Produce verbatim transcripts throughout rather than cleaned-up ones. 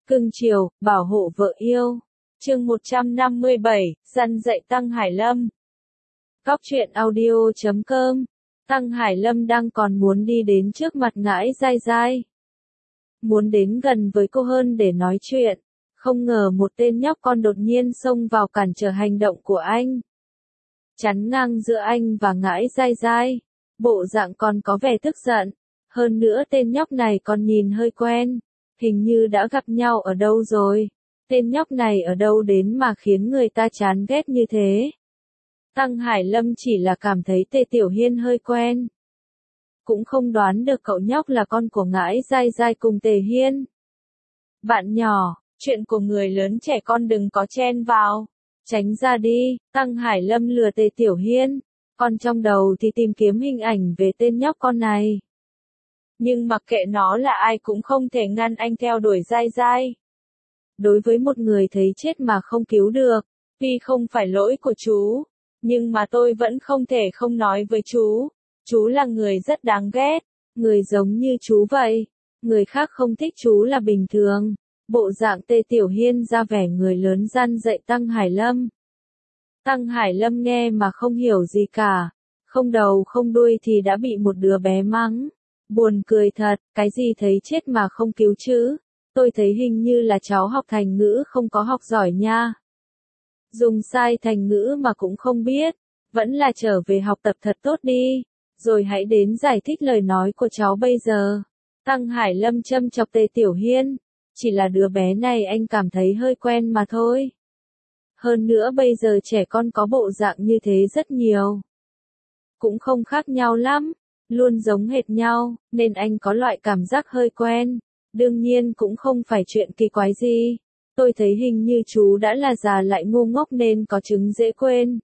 Cưng chiều, bảo hộ vợ yêu. Chương một trăm năm mươi bảy, răn dạy Tăng Hải Lâm. Góc truyện audio chấm com. Tăng Hải Lâm đang còn muốn đi đến trước mặt Ngãi Dai Dai. Muốn đến gần với cô hơn để nói chuyện. Không ngờ một tên nhóc con đột nhiên xông vào cản trở hành động của anh. Chắn ngang giữa anh và Ngãi Dai Dai. Bộ dạng còn có vẻ tức giận. Hơn nữa tên nhóc này còn nhìn hơi quen. Hình như đã gặp nhau ở đâu rồi. Tên nhóc này ở đâu đến mà khiến người ta chán ghét như thế. Tăng Hải Lâm chỉ là cảm thấy Tề Tiểu Hiên hơi quen. Cũng không đoán được cậu nhóc là con của Ngãi Dai Dai cùng Tề Hiên. Bạn nhỏ, chuyện của người lớn trẻ con đừng có chen vào. Tránh ra đi, Tăng Hải Lâm lừa Tề Tiểu Hiên. Còn trong đầu thì tìm kiếm hình ảnh về tên nhóc con này. Nhưng mặc kệ nó là ai cũng không thể ngăn anh theo đuổi Dai Dai. Đối với một người thấy chết mà không cứu được, tuy không phải lỗi của chú, nhưng mà tôi vẫn không thể không nói với chú. Chú là người rất đáng ghét, người giống như chú vậy. Người khác không thích chú là bình thường. Bộ dạng Tề Tiểu Hiên ra vẻ người lớn răn dạy Tăng Hải Lâm. Tăng Hải Lâm nghe mà không hiểu gì cả. Không đầu không đuôi thì đã bị một đứa bé mắng. Buồn cười thật, cái gì thấy chết mà không cứu chứ? Tôi thấy hình như là cháu học thành ngữ không có học giỏi nha. Dùng sai thành ngữ mà cũng không biết. Vẫn là trở về học tập thật tốt đi. Rồi hãy đến giải thích lời nói của cháu bây giờ. Tăng Hải Lâm châm chọc Tề Tiểu Hiên. Chỉ là đứa bé này anh cảm thấy hơi quen mà thôi. Hơn nữa bây giờ trẻ con có bộ dạng như thế rất nhiều. Cũng không khác nhau lắm. Luôn giống hệt nhau, nên anh có loại cảm giác hơi quen. Đương nhiên cũng không phải chuyện kỳ quái gì. Tôi thấy hình như chú đã là già lại ngu ngốc nên có chứng dễ quên.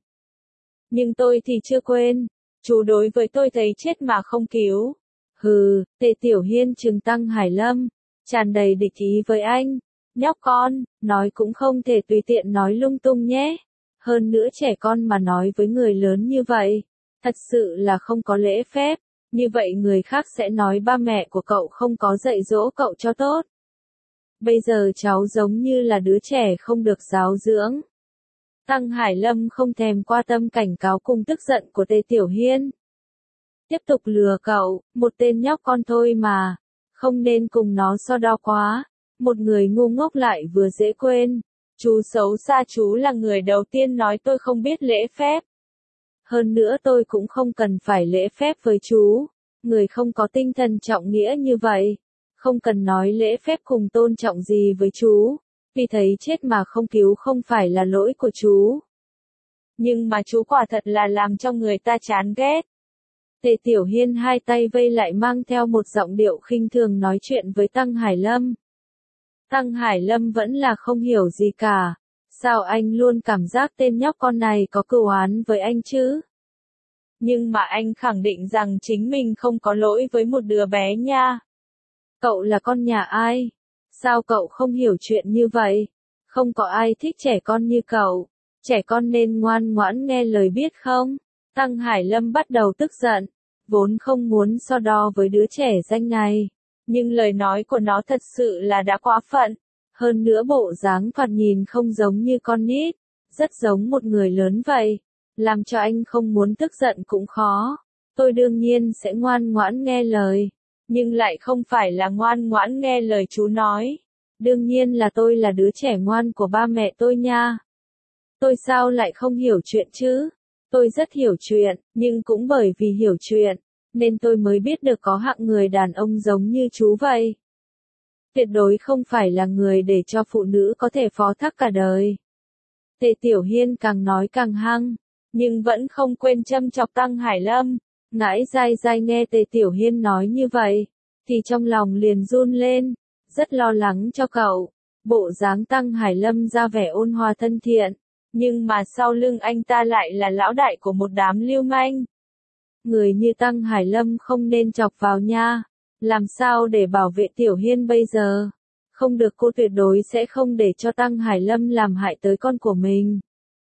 Nhưng tôi thì chưa quên. Chú đối với tôi thấy chết mà không cứu. Hừ, Tề Tiểu Hiên trừng Tăng Hải Lâm. Tràn đầy địch ý với anh. Nhóc con, nói cũng không thể tùy tiện nói lung tung nhé. Hơn nữa trẻ con mà nói với người lớn như vậy. Thật sự là không có lễ phép. Như vậy người khác sẽ nói ba mẹ của cậu không có dạy dỗ cậu cho tốt. Bây giờ cháu giống như là đứa trẻ không được giáo dưỡng. Tăng Hải Lâm không thèm quan tâm cảnh cáo cùng tức giận của Tề Tiểu Hiên. Tiếp tục lừa cậu, một tên nhóc con thôi mà. Không nên cùng nó so đo quá. Một người ngu ngốc lại vừa dễ quên. Chú xấu xa, chú là người đầu tiên nói tôi không biết lễ phép. Hơn nữa tôi cũng không cần phải lễ phép với chú. Người không có tinh thần trọng nghĩa như vậy. Không cần nói lễ phép cùng tôn trọng gì với chú. Vì thấy chết mà không cứu không phải là lỗi của chú. Nhưng mà chú quả thật là làm cho người ta chán ghét. Tề Tiểu Hiên hai tay vây lại mang theo một giọng điệu khinh thường nói chuyện với Tăng Hải Lâm. Tăng Hải Lâm vẫn là không hiểu gì cả. Sao anh luôn cảm giác tên nhóc con này có cừu oán với anh chứ? Nhưng mà anh khẳng định rằng chính mình không có lỗi với một đứa bé nha. Cậu là con nhà ai? Sao cậu không hiểu chuyện như vậy? Không có ai thích trẻ con như cậu. Trẻ con nên ngoan ngoãn nghe lời biết không? Tăng Hải Lâm bắt đầu tức giận. Vốn không muốn so đo với đứa trẻ danh này. Nhưng lời nói của nó thật sự là đã quá phận. Hơn nữa bộ dáng thoạt nhìn không giống như con nít. Rất giống một người lớn vậy. Làm cho anh không muốn tức giận cũng khó. Tôi đương nhiên sẽ ngoan ngoãn nghe lời. Nhưng lại không phải là ngoan ngoãn nghe lời chú nói. Đương nhiên là tôi là đứa trẻ ngoan của ba mẹ tôi nha. Tôi sao lại không hiểu chuyện chứ? Tôi rất hiểu chuyện, nhưng cũng bởi vì hiểu chuyện, nên tôi mới biết được có hạng người đàn ông giống như chú vậy. Tuyệt đối không phải là người để cho phụ nữ có thể phó thác cả đời. Tề Tiểu Hiên càng nói càng hăng, nhưng vẫn không quên châm chọc Tăng Hải Lâm. Ngãi Dai Dai nghe Tề Tiểu Hiên nói như vậy, thì trong lòng liền run lên, rất lo lắng cho cậu. Bộ dáng Tăng Hải Lâm ra vẻ ôn hòa thân thiện, nhưng mà sau lưng anh ta lại là lão đại của một đám lưu manh. Người như Tăng Hải Lâm không nên chọc vào nha. Làm sao để bảo vệ Tiểu Hiên bây giờ? Không được, cô tuyệt đối sẽ không để cho Tăng Hải Lâm làm hại tới con của mình.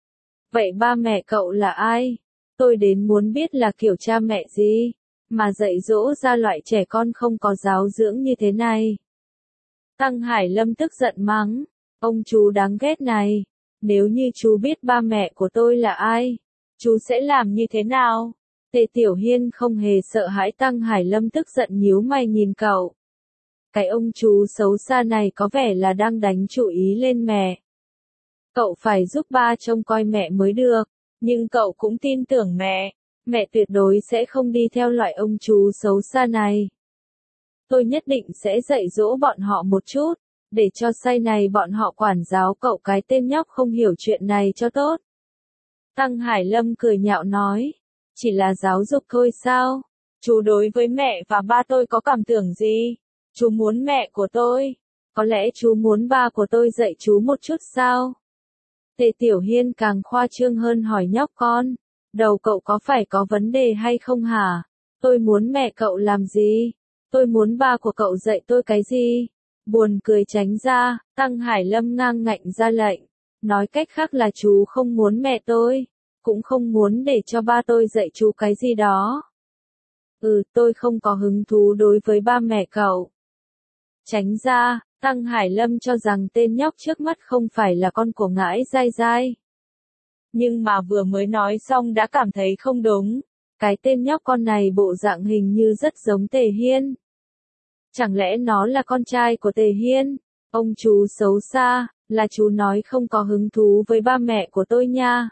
Vậy ba mẹ cậu là ai? Tôi đến muốn biết là kiểu cha mẹ gì, mà dạy dỗ ra loại trẻ con không có giáo dưỡng như thế này. Tăng Hải Lâm tức giận mắng, ông chú đáng ghét này, nếu như chú biết ba mẹ của tôi là ai, chú sẽ làm như thế nào? Tề Tiểu Hiên không hề sợ hãi. Tăng Hải Lâm tức giận nhíu mày nhìn cậu. Cái ông chú xấu xa này có vẻ là đang đánh chú ý lên mẹ. Cậu phải giúp ba trông coi mẹ mới được, nhưng cậu cũng tin tưởng mẹ, mẹ tuyệt đối sẽ không đi theo loại ông chú xấu xa này. Tôi nhất định sẽ dạy dỗ bọn họ một chút, để cho sau này bọn họ quản giáo cậu cái tên nhóc không hiểu chuyện này cho tốt. Tăng Hải Lâm cười nhạo nói, chỉ là giáo dục thôi sao? Chú đối với mẹ và ba tôi có cảm tưởng gì? Chú muốn mẹ của tôi, có lẽ chú muốn ba của tôi dạy chú một chút sao? Tề Tiểu Hiên càng khoa trương hơn hỏi nhóc con, đầu cậu có phải có vấn đề hay không hả? Tôi muốn mẹ cậu làm gì? Tôi muốn ba của cậu dạy tôi cái gì? Buồn cười tránh ra, Tăng Hải Lâm ngang ngạnh ra lệnh. Nói cách khác là chú không muốn mẹ tôi, cũng không muốn để cho ba tôi dạy chú cái gì đó. Ừ, tôi không có hứng thú đối với ba mẹ cậu. Tránh ra, Tăng Hải Lâm cho rằng tên nhóc trước mắt không phải là con của Ngãi Dai Dai. Nhưng mà vừa mới nói xong đã cảm thấy không đúng. Cái tên nhóc con này bộ dạng hình như rất giống Tề Hiên. Chẳng lẽ nó là con trai của Tề Hiên? Ông chú xấu xa, là chú nói không có hứng thú với ba mẹ của tôi nha.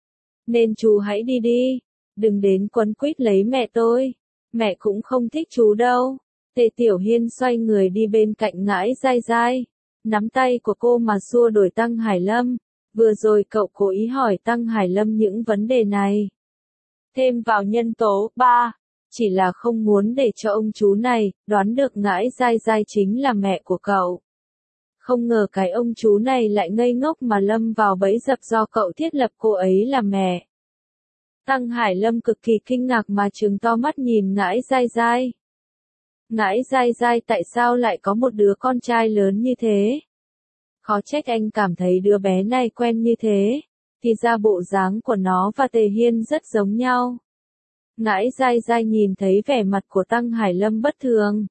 Nên chú hãy đi đi, đừng đến quấn quýt lấy mẹ tôi. Mẹ cũng không thích chú đâu. Tề Tiểu Hiên xoay người đi bên cạnh Ngãi Dai Dai, nắm tay của cô mà xua đuổi Tăng Hải Lâm. Vừa rồi cậu cố ý hỏi Tăng Hải Lâm những vấn đề này. Thêm vào nhân tố ba, chỉ là không muốn để cho ông chú này đoán được Ngãi Dai Dai chính là mẹ của cậu. Không ngờ cái ông chú này lại ngây ngốc mà lâm vào bẫy dập do cậu thiết lập cô ấy là mẹ. Tăng Hải Lâm cực kỳ kinh ngạc mà trừng to mắt nhìn Ngãi Dai Dai. Ngãi Dai Dai tại sao lại có một đứa con trai lớn như thế? Khó trách anh cảm thấy đứa bé này quen như thế. Thì ra bộ dáng của nó và Tề Hiên rất giống nhau. Ngãi Dai Dai nhìn thấy vẻ mặt của Tăng Hải Lâm bất thường,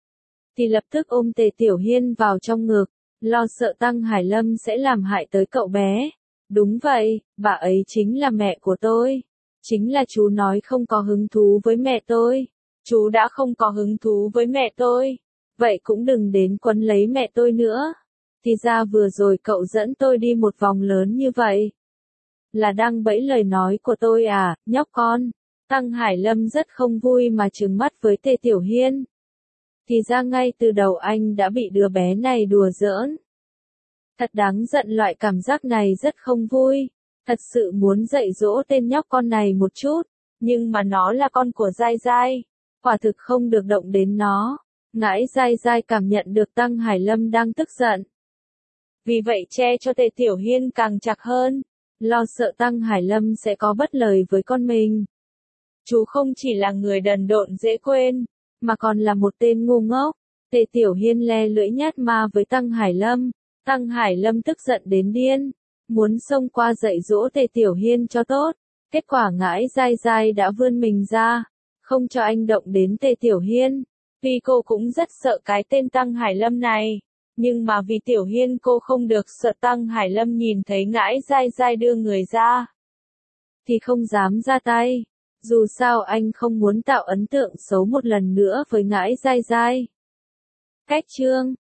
thì lập tức ôm Tề Tiểu Hiên vào trong ngực, lo sợ Tăng Hải Lâm sẽ làm hại tới cậu bé. Đúng vậy, bà ấy chính là mẹ của tôi. Chính là chú nói không có hứng thú với mẹ tôi. Chú đã không có hứng thú với mẹ tôi. Vậy cũng đừng đến quấn lấy mẹ tôi nữa. Thì ra vừa rồi cậu dẫn tôi đi một vòng lớn như vậy. Là đang bẫy lời nói của tôi à, nhóc con. Tăng Hải Lâm rất không vui mà trừng mắt với Tề Tiểu Hiên. Thì ra ngay từ đầu anh đã bị đứa bé này đùa giỡn. Thật đáng giận, loại cảm giác này rất không vui. Thật sự muốn dạy dỗ tên nhóc con này một chút. Nhưng mà nó là con của Dai Dai. Quả thực không được động đến nó. Ngãi Dai Dai cảm nhận được Tăng Hải Lâm đang tức giận. Vì vậy che cho Tề Tiểu Hiên càng chặt hơn. Lo sợ Tăng Hải Lâm sẽ có bất lời với con mình. Chú không chỉ là người đần độn dễ quên, mà còn là một tên ngu ngốc. Tề Tiểu Hiên le lưỡi nhát ma với Tăng Hải Lâm. Tăng Hải Lâm tức giận đến điên, muốn xông qua dạy dỗ Tề Tiểu Hiên cho tốt. Kết quả Ngãi Dai Dai đã vươn mình ra, không cho anh động đến Tề Tiểu Hiên. Vì cô cũng rất sợ cái tên Tăng Hải Lâm này. Nhưng mà vì Tiểu Hiên cô không được sợ Tăng Hải Lâm nhìn thấy Ngãi Dai Dai đưa người ra, thì không dám ra tay. Dù sao anh không muốn tạo ấn tượng xấu một lần nữa với Ngãi Dai Dai. Cách chương